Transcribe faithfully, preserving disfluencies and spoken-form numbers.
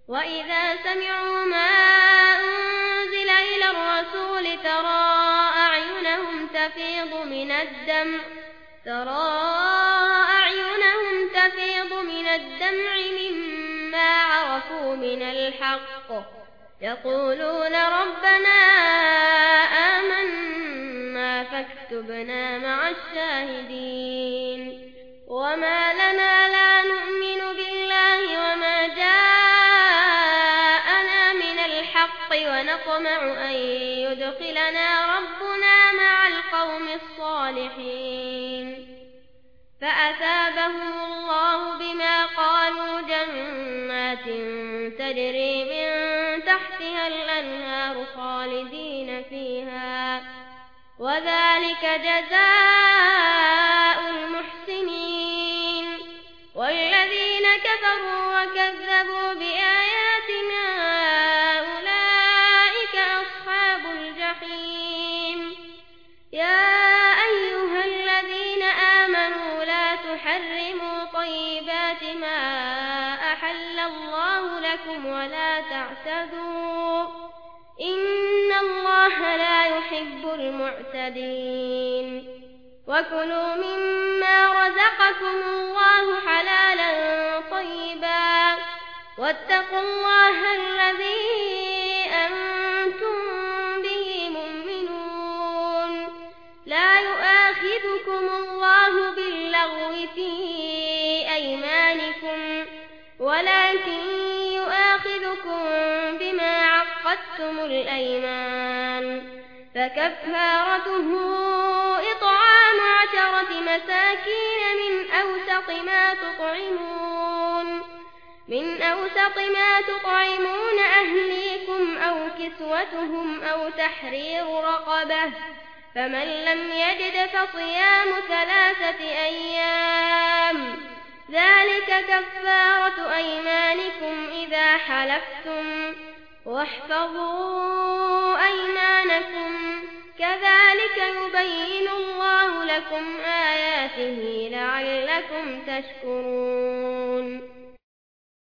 وإذا سمعوا ما أنزل إلى الرسول ترى أعينهم تفيض من الدمع ترى أعينهم تفيض من الدمع مما عرفوا من الحق يقولون ربنا آمنا فاكتبنا مع الشاهدين وما لنا لا نؤمن بالله وما جاءنا من الحق ونطمع أن يدخلنا ربنا مع القوم الصالحين فأثابهم الله بما قالوا جنات تجري من تحتها الأنهار خالدين فيها وذلك جزاء المحسنين والذين كفروا وكذبوا بآياتنا أولئك أصحاب الجحيم يا أيها الذين آمنوا لا تحرموا طيبات ما أحل الله لكم ولا تعتدوا إن الله لا يحب المعتدين وكلوا مما رزقكم الله حلالا طيبا واتقوا الله الذي أنتم به مؤمنون لا يؤاخذكم الله باللغو في أيمانكم ولكن يؤاخذكم بما عقدتم الأيمان فكفارته إطعام عشرة مساكين من أوسط ما تطعمون من أوسط ما تطعمون أهليكم أو كسوتهم أو تحرير رقبة فمن لم يجد فصيام ثلاثة أيام ذلك كفارة أيمانكم إذا حلفتم واحفظوا أيمانكم كذلك يبين الله لكم آياته لعلكم تشكرون